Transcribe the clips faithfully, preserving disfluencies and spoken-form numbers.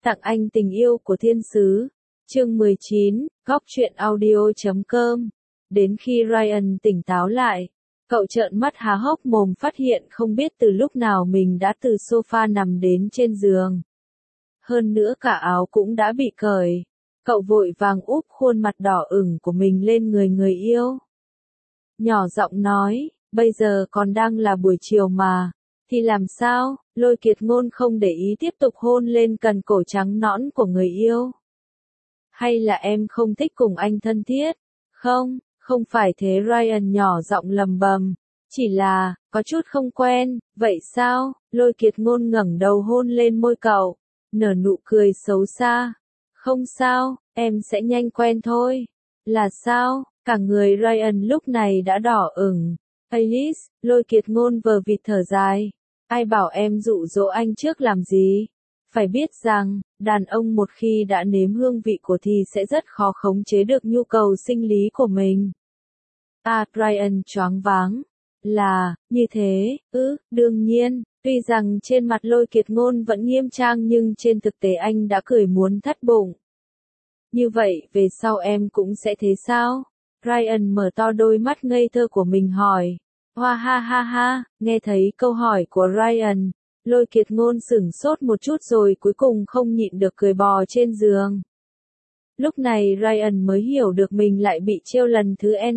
Tặng anh tình yêu của thiên sứ. Chương mười chín, góc truyện audio chấm com. Đến khi Ryan tỉnh táo lại, cậu trợn mắt há hốc mồm phát hiện không biết từ lúc nào mình đã từ sofa nằm đến trên giường. Hơn nữa cả áo cũng đã bị cởi. Cậu vội vàng úp khuôn mặt đỏ ửng của mình lên người người yêu. Nhỏ giọng nói, bây giờ còn đang là buổi chiều mà, thì làm sao? Lôi Kiệt Ngôn không để ý tiếp tục hôn lên cần cổ trắng nõn của người yêu. Hay là em không thích cùng anh thân thiết? Không, không phải thế, Ryan nhỏ giọng lầm bầm. Chỉ là, có chút không quen, vậy sao? Lôi Kiệt Ngôn ngẩng đầu hôn lên môi cậu, nở nụ cười xấu xa. Không sao, em sẽ nhanh quen thôi. Là sao? Cả người Ryan lúc này đã đỏ ửng. Alice, Lôi Kiệt Ngôn vờ vịt thở dài. Ai bảo em dụ dỗ anh trước làm gì? Phải biết rằng, đàn ông một khi đã nếm hương vị của thì sẽ rất khó khống chế được nhu cầu sinh lý của mình. À, Ryan choáng váng. Là, như thế, ư, đương nhiên, tuy rằng trên mặt Lôi Kiệt Ngôn vẫn nghiêm trang nhưng trên thực tế anh đã cười muốn thắt bụng. Như vậy, về sau em cũng sẽ thế sao? Ryan mở to đôi mắt ngây thơ của mình hỏi. Hoa ha ha ha, nghe thấy câu hỏi của Ryan, Lôi Kiệt Ngôn sửng sốt một chút rồi cuối cùng không nhịn được cười bò trên giường. Lúc này Ryan mới hiểu được mình lại bị trêu lần thứ N.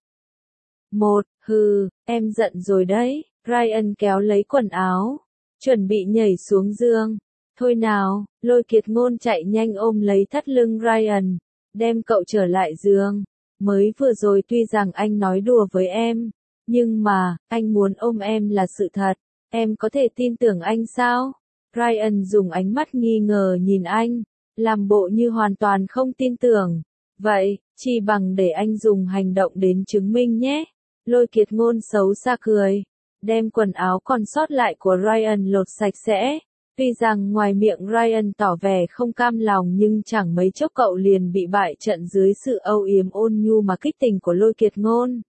Một, hừ, em giận rồi đấy. Ryan kéo lấy quần áo, chuẩn bị nhảy xuống giường. Thôi nào, Lôi Kiệt Ngôn chạy nhanh ôm lấy thắt lưng Ryan, đem cậu trở lại giường. Mới vừa rồi tuy rằng anh nói đùa với em, nhưng mà, anh muốn ôm em là sự thật. Em có thể tin tưởng anh sao? Ryan dùng ánh mắt nghi ngờ nhìn anh, làm bộ như hoàn toàn không tin tưởng. Vậy, chỉ bằng để anh dùng hành động đến chứng minh nhé. Lôi Kiệt Ngôn xấu xa cười, đem quần áo còn sót lại của Ryan lột sạch sẽ. Tuy rằng ngoài miệng Ryan tỏ vẻ không cam lòng nhưng chẳng mấy chốc cậu liền bị bại trận dưới sự âu yếm ôn nhu mà kích tình của Lôi Kiệt Ngôn.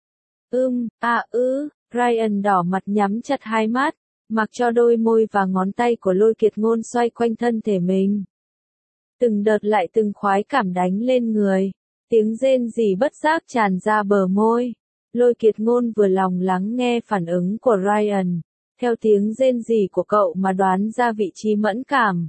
Ưm, à ư, Ryan đỏ mặt nhắm chặt hai mắt, mặc cho đôi môi và ngón tay của Lôi Kiệt Ngôn xoay quanh thân thể mình. Từng đợt lại từng khoái cảm đánh lên người, tiếng rên rỉ bất giác tràn ra bờ môi. Lôi Kiệt Ngôn vừa lòng lắng nghe phản ứng của Ryan, theo tiếng rên rỉ của cậu mà đoán ra vị trí mẫn cảm.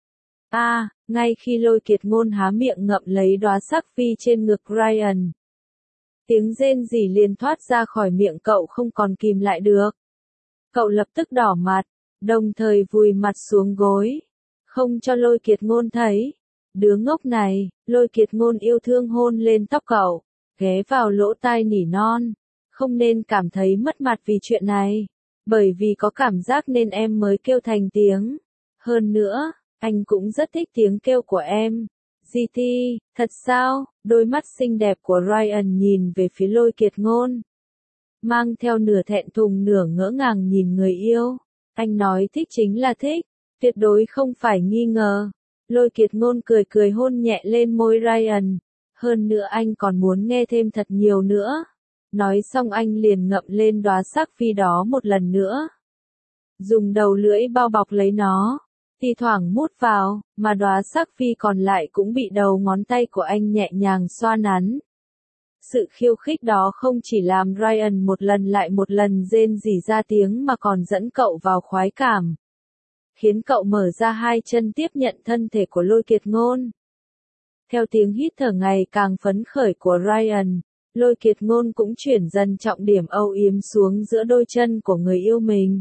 À, ngay khi Lôi Kiệt Ngôn há miệng ngậm lấy đóa sắc phi trên ngực Ryan, tiếng rên rỉ liền thoát ra khỏi miệng cậu không còn kìm lại được. Cậu lập tức đỏ mặt, đồng thời vùi mặt xuống gối, không cho Lôi Kiệt Ngôn thấy. Đứa ngốc này, Lôi Kiệt Ngôn yêu thương hôn lên tóc cậu, ghé vào lỗ tai nỉ non. Không nên cảm thấy mất mặt vì chuyện này. Bởi vì có cảm giác nên em mới kêu thành tiếng. Hơn nữa, anh cũng rất thích tiếng kêu của em. giê tê, thật sao? Đôi mắt xinh đẹp của Ryan nhìn về phía Lôi Kiệt Ngôn, mang theo nửa thẹn thùng nửa ngỡ ngàng nhìn người yêu. Anh nói thích chính là thích, tuyệt đối không phải nghi ngờ. Lôi Kiệt Ngôn cười cười hôn nhẹ lên môi Ryan. Hơn nữa anh còn muốn nghe thêm thật nhiều nữa. Nói xong anh liền ngậm lên đóa sắc phi đó một lần nữa. Dùng đầu lưỡi bao bọc lấy nó, thì thoảng mút vào, mà đóa sắc phi còn lại cũng bị đầu ngón tay của anh nhẹ nhàng xoa nắn. Sự khiêu khích đó không chỉ làm Ryan một lần lại một lần rên rỉ ra tiếng mà còn dẫn cậu vào khoái cảm. Khiến cậu mở ra hai chân tiếp nhận thân thể của Lôi Kiệt Ngôn. Theo tiếng hít thở ngày càng phấn khởi của Ryan, Lôi Kiệt Ngôn cũng chuyển dần trọng điểm âu yếm xuống giữa đôi chân của người yêu mình.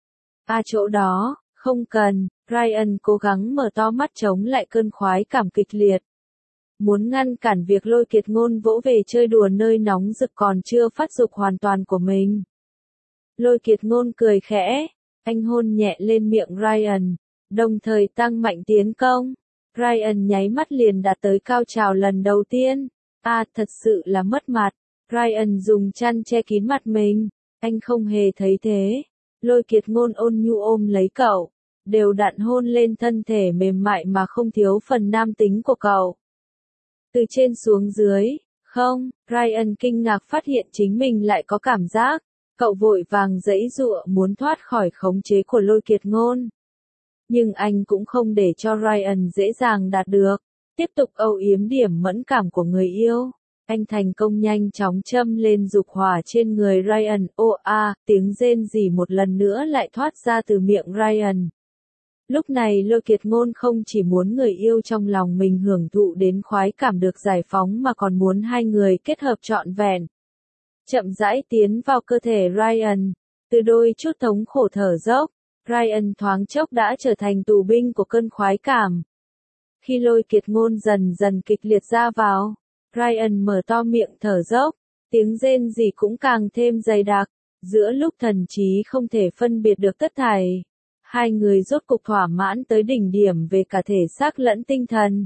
À chỗ đó, không cần, Ryan cố gắng mở to mắt chống lại cơn khoái cảm kịch liệt. Muốn ngăn cản việc Lôi Kiệt Ngôn vỗ về chơi đùa nơi nóng rực còn chưa phát dục hoàn toàn của mình. Lôi Kiệt Ngôn cười khẽ, anh hôn nhẹ lên miệng Ryan, đồng thời tăng mạnh tiến công. Ryan nháy mắt liền đạt tới cao trào lần đầu tiên. À, thật sự là mất mặt. Ryan dùng chăn che kín mặt mình. Anh không hề thấy thế. Lôi Kiệt Ngôn ôn nhu ôm lấy cậu, đều đặn hôn lên thân thể mềm mại mà không thiếu phần nam tính của cậu. Từ trên xuống dưới, không, Ryan kinh ngạc phát hiện chính mình lại có cảm giác. Cậu vội vàng giãy giụa muốn thoát khỏi khống chế của Lôi Kiệt Ngôn. Nhưng anh cũng không để cho Ryan dễ dàng đạt được. Tiếp tục âu yếm điểm mẫn cảm của người yêu. Anh thành công nhanh chóng châm lên dục hỏa trên người Ryan. Ô a, tiếng rên rỉ một lần nữa lại thoát ra từ miệng Ryan. Lúc này Lôi Kiệt Ngôn không chỉ muốn người yêu trong lòng mình hưởng thụ đến khoái cảm được giải phóng mà còn muốn hai người kết hợp trọn vẹn. Chậm rãi tiến vào cơ thể Ryan. Từ đôi chút thống khổ thở dốc, Ryan thoáng chốc đã trở thành tù binh của cơn khoái cảm. Khi Lôi Kiệt Ngôn dần dần kịch liệt ra vào, Ryan mở to miệng thở dốc, tiếng rên rỉ cũng càng thêm dày đặc, giữa lúc thần trí không thể phân biệt được tất thảy. Hai người rốt cục thỏa mãn tới đỉnh điểm về cả thể xác lẫn tinh thần.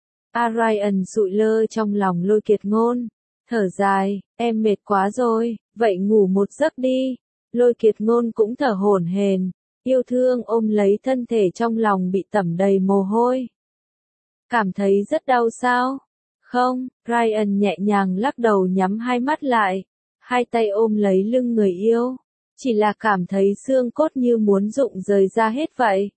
A Ryan sụi lơ trong lòng Lôi Kiệt Ngôn, thở dài, em mệt quá rồi, vậy ngủ một giấc đi. Lôi Kiệt Ngôn cũng thở hổn hển, yêu thương ôm lấy thân thể trong lòng bị tẩm đầy mồ hôi. Cảm thấy rất đau sao? Không, Ryan nhẹ nhàng lắc đầu nhắm hai mắt lại, hai tay ôm lấy lưng người yêu. Chỉ là cảm thấy xương cốt như muốn rụng rời ra hết vậy.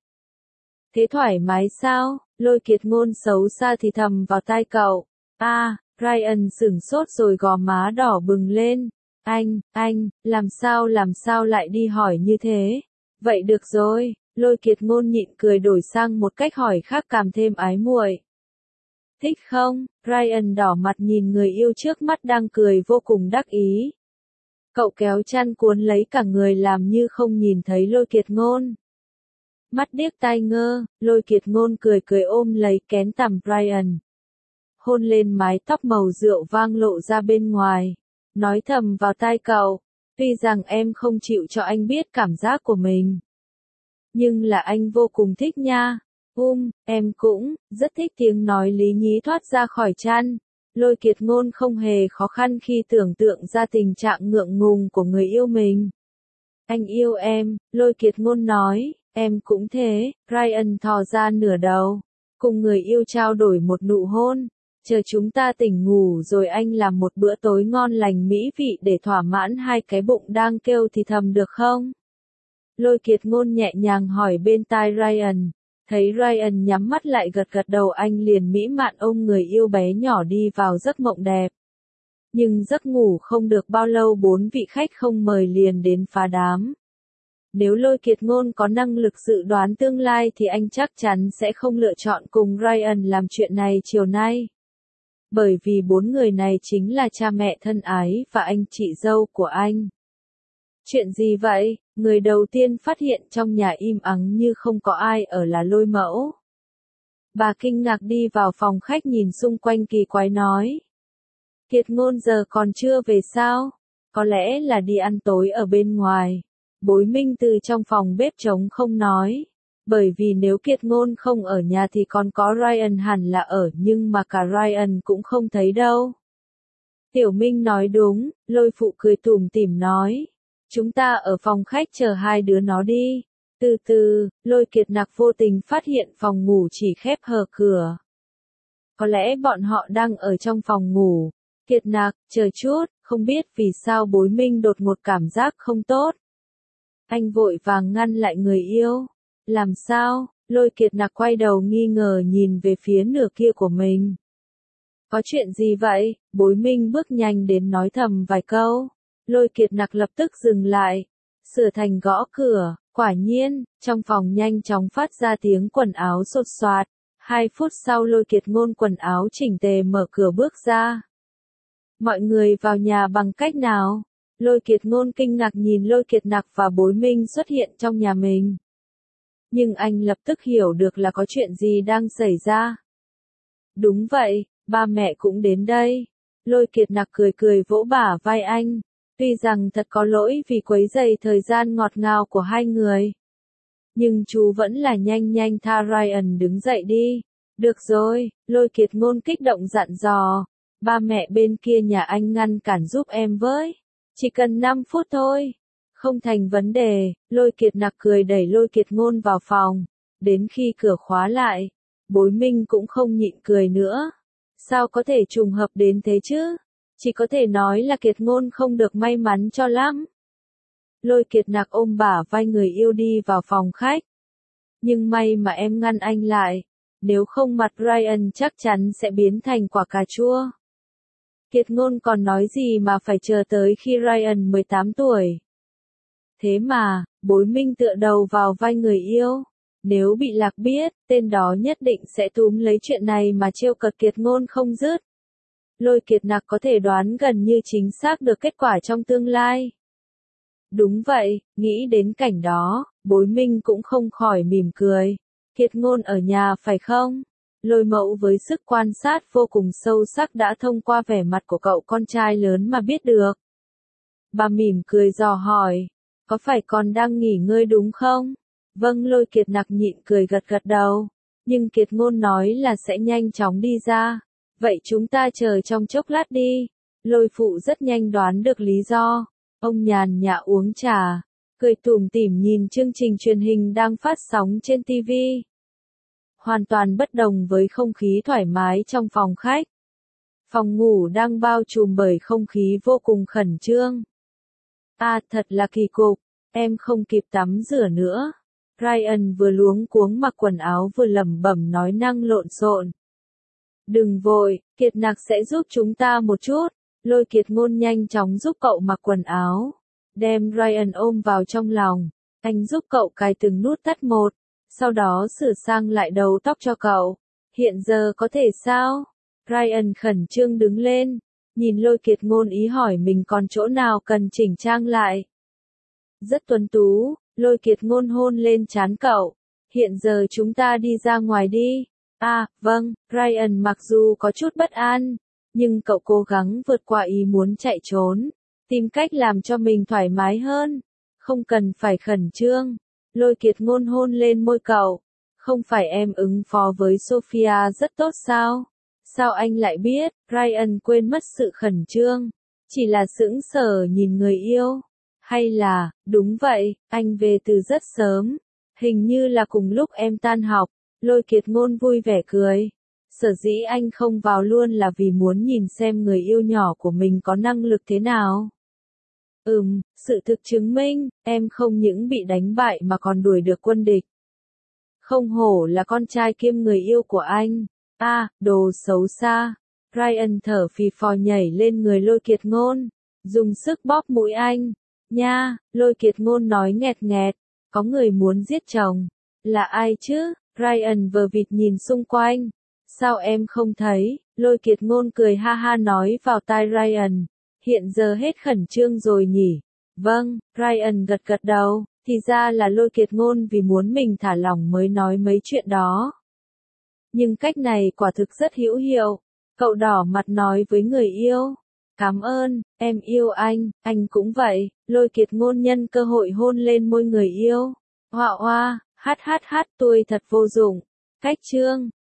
Thế thoải mái sao? Lôi Kiệt Ngôn xấu xa thì thầm vào tai cậu. A, à, Ryan sửng sốt rồi gò má đỏ bừng lên. Anh, anh, làm sao làm sao lại đi hỏi như thế? Vậy được rồi, Lôi Kiệt Ngôn nhịn cười đổi sang một cách hỏi khác càng thêm ái muội. Thích không? Ryan đỏ mặt nhìn người yêu trước mắt đang cười vô cùng đắc ý. Cậu kéo chăn cuốn lấy cả người làm như không nhìn thấy Lôi Kiệt Ngôn. Mắt điếc tai ngơ, Lôi Kiệt Ngôn cười cười ôm lấy kén tằm Ryan. Hôn lên mái tóc màu rượu vang lộ ra bên ngoài. Nói thầm vào tai cậu, tuy rằng em không chịu cho anh biết cảm giác của mình. Nhưng là anh vô cùng thích nha. Um, em cũng, rất thích tiếng nói lý nhí thoát ra khỏi chăn. Lôi Kiệt Ngôn không hề khó khăn khi tưởng tượng ra tình trạng ngượng ngùng của người yêu mình. Anh yêu em, Lôi Kiệt Ngôn nói, em cũng thế. Ryan thò ra nửa đầu, cùng người yêu trao đổi một nụ hôn. Chờ chúng ta tỉnh ngủ rồi anh làm một bữa tối ngon lành mỹ vị để thỏa mãn hai cái bụng đang kêu thì thầm được không? Lôi Kiệt Ngôn nhẹ nhàng hỏi bên tai Ryan. Thấy Ryan nhắm mắt lại gật gật đầu anh liền mỹ mạn ôm người yêu bé nhỏ đi vào giấc mộng đẹp. Nhưng giấc ngủ không được bao lâu bốn vị khách không mời liền đến phá đám. Nếu Lôi Kiệt Ngôn có năng lực dự đoán tương lai thì anh chắc chắn sẽ không lựa chọn cùng Ryan làm chuyện này chiều nay. Bởi vì bốn người này chính là cha mẹ thân ái và anh chị dâu của anh. Chuyện gì vậy? Người đầu tiên phát hiện trong nhà im ắng như không có ai ở là Lôi Mẫu. Bà kinh ngạc đi vào phòng khách nhìn xung quanh kỳ quái nói. Kiệt Ngôn giờ còn chưa về sao? Có lẽ là đi ăn tối ở bên ngoài. Bối Minh từ trong phòng bếp trống không nói. Bởi vì nếu Kiệt Ngôn không ở nhà thì còn có Ryan hẳn là ở nhưng mà cả Ryan cũng không thấy đâu. Tiểu Minh nói đúng, Lôi Phụ cười tủm tỉm nói. Chúng ta ở phòng khách chờ hai đứa nó đi. Từ từ, Lôi Kiệt Nặc vô tình phát hiện phòng ngủ chỉ khép hờ cửa. Có lẽ bọn họ đang ở trong phòng ngủ. Kiệt Nặc, chờ chút, không biết vì sao Bối Minh đột ngột cảm giác không tốt. Anh vội vàng ngăn lại người yêu. Làm sao? Lôi Kiệt Nặc quay đầu nghi ngờ nhìn về phía nửa kia của mình. Có chuyện gì vậy? Bối Minh bước nhanh đến nói thầm vài câu. Lôi Kiệt Nặc lập tức dừng lại. Sửa thành gõ cửa. Quả nhiên, trong phòng nhanh chóng phát ra tiếng quần áo xột xoạt. Hai phút sau Lôi Kiệt Ngôn quần áo chỉnh tề mở cửa bước ra. Mọi người vào nhà bằng cách nào? Lôi Kiệt Ngôn kinh ngạc nhìn Lôi Kiệt Nặc và Bối Minh xuất hiện trong nhà mình. Nhưng anh lập tức hiểu được là có chuyện gì đang xảy ra. Đúng vậy, ba mẹ cũng đến đây. Lôi Kiệt Nặc cười cười vỗ bả vai anh. Tuy rằng thật có lỗi vì quấy rầy thời gian ngọt ngào của hai người. Nhưng chú vẫn là nhanh nhanh tha Ryan đứng dậy đi. Được rồi, Lôi Kiệt Ngôn kích động dặn dò. Ba mẹ bên kia nhà anh ngăn cản giúp em với. Chỉ cần năm phút thôi. Không thành vấn đề, Lôi Kiệt Nặc cười đẩy Lôi Kiệt Ngôn vào phòng. Đến khi cửa khóa lại, Bối Minh cũng không nhịn cười nữa. Sao có thể trùng hợp đến thế chứ? Chỉ có thể nói là Kiệt Ngôn không được may mắn cho lắm. Lôi Kiệt Nặc ôm bả vai người yêu đi vào phòng khách. Nhưng may mà em ngăn anh lại. Nếu không mặt Ryan chắc chắn sẽ biến thành quả cà chua. Kiệt Ngôn còn nói gì mà phải chờ tới khi Ryan mười tám tuổi. Thế mà, Bối Minh tựa đầu vào vai người yêu. Nếu bị Lạc biết, tên đó nhất định sẽ túm lấy chuyện này mà trêu cợt Kiệt Ngôn không dứt. Lôi Kiệt Nặc có thể đoán gần như chính xác được kết quả trong tương lai. Đúng vậy, nghĩ đến cảnh đó, Bối Minh cũng không khỏi mỉm cười. Kiệt Ngôn ở nhà phải không? Lôi Mậu với sức quan sát vô cùng sâu sắc đã thông qua vẻ mặt của cậu con trai lớn mà biết được. Bà mỉm cười dò hỏi, có phải con đang nghỉ ngơi đúng không? Vâng, Lôi Kiệt Nặc nhịn cười gật gật đầu, nhưng Kiệt Ngôn nói là sẽ nhanh chóng đi ra. Vậy chúng ta chờ trong chốc lát đi. Lôi Phụ rất nhanh đoán được lý do. Ông nhàn nhã uống trà, cười tủm tỉm nhìn chương trình truyền hình đang phát sóng trên ti vi. Hoàn toàn bất đồng với không khí thoải mái trong phòng khách. Phòng ngủ đang bao trùm bởi không khí vô cùng khẩn trương. À, thật là kỳ cục, em không kịp tắm rửa nữa. Ryan vừa luống cuống mặc quần áo vừa lẩm bẩm nói năng lộn xộn. Đừng vội, Kiệt Nặc sẽ giúp chúng ta một chút. Lôi Kiệt Ngôn nhanh chóng giúp cậu mặc quần áo. Đem Ryan ôm vào trong lòng. Anh giúp cậu cài từng nút thắt một. Sau đó sửa sang lại đầu tóc cho cậu. Hiện giờ có thể sao? Ryan khẩn trương đứng lên. Nhìn Lôi Kiệt Ngôn ý hỏi mình còn chỗ nào cần chỉnh trang lại. Rất tuấn tú, Lôi Kiệt Ngôn hôn lên trán cậu. Hiện giờ chúng ta đi ra ngoài đi. À, vâng, Ryan mặc dù có chút bất an, nhưng cậu cố gắng vượt qua ý muốn chạy trốn, tìm cách làm cho mình thoải mái hơn. Không cần phải khẩn trương. Lôi Kiệt Ngôn hôn lên môi cậu. Không phải em ứng phó với Sophia rất tốt sao? Sao anh lại biết? Ryan quên mất sự khẩn trương. Chỉ là sững sờ nhìn người yêu. Hay là, đúng vậy, anh về từ rất sớm. Hình như là cùng lúc em tan học. Lôi Kiệt Ngôn vui vẻ cười. Sở dĩ anh không vào luôn là vì muốn nhìn xem người yêu nhỏ của mình có năng lực thế nào. Ừm, sự thực chứng minh, em không những bị đánh bại mà còn đuổi được quân địch. Không hổ là con trai kiêm người yêu của anh. À, đồ xấu xa. Ryan thở phì phò nhảy lên người Lôi Kiệt Ngôn, dùng sức bóp mũi anh. Nha, Lôi Kiệt Ngôn nói nghẹt nghẹt, có người muốn giết chồng. Là ai chứ? Ryan vờ vịt nhìn xung quanh. Sao em không thấy? Lôi Kiệt Ngôn cười ha ha nói vào tai Ryan. Hiện giờ hết khẩn trương rồi nhỉ? Vâng, Ryan gật gật đầu. Thì ra là Lôi Kiệt Ngôn vì muốn mình thả lỏng mới nói mấy chuyện đó. Nhưng cách này quả thực rất hữu hiệu. Cậu đỏ mặt nói với người yêu. Cảm ơn, em yêu anh, anh cũng vậy. Lôi Kiệt Ngôn nhân cơ hội hôn lên môi người yêu. Hoa hoa, hát hát hát tôi thật vô dụng. Cách chương.